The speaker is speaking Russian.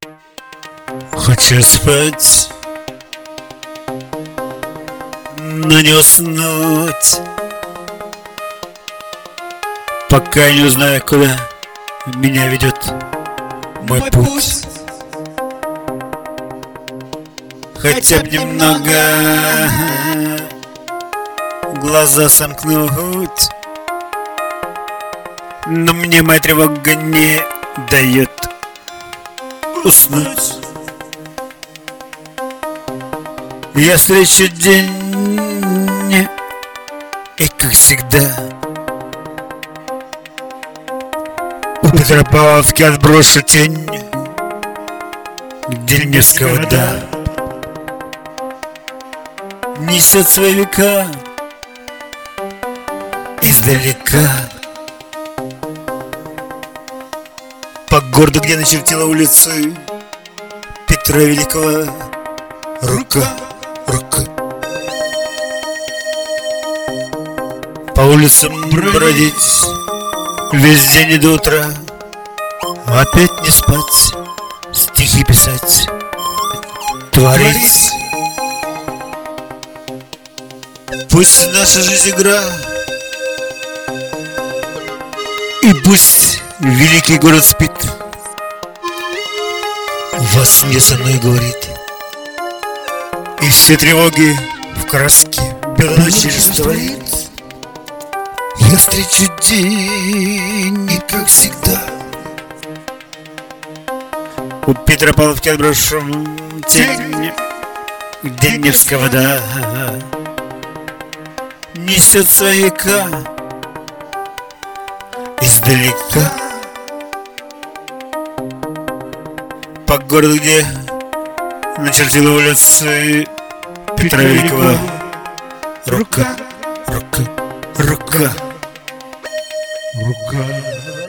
Хочу спать, но не уснуть, пока не узнаю, куда меня ведет мой путь. Хотя бы немного глаза сомкнуть, но мне моя тревога не дает уснуть. Я встречу день, и как всегда у Петропавловки отброшу тень деревневского вода. Несет свои века издалека по городу, где начертила улицы Петра Великого рука. По улицам бродить весь день и до утра, опять не спать, стихи писать, творить. Пусть наша жизнь игра, и пусть великий город спит, во сне со мной говорит, и все тревоги в краске белой ночи растворит. Я встречу день, и как всегда у Петропавловки отброшу тень деревневского вода. Несет свои века издалека по городу, где начертила улицы Петра Великого рука.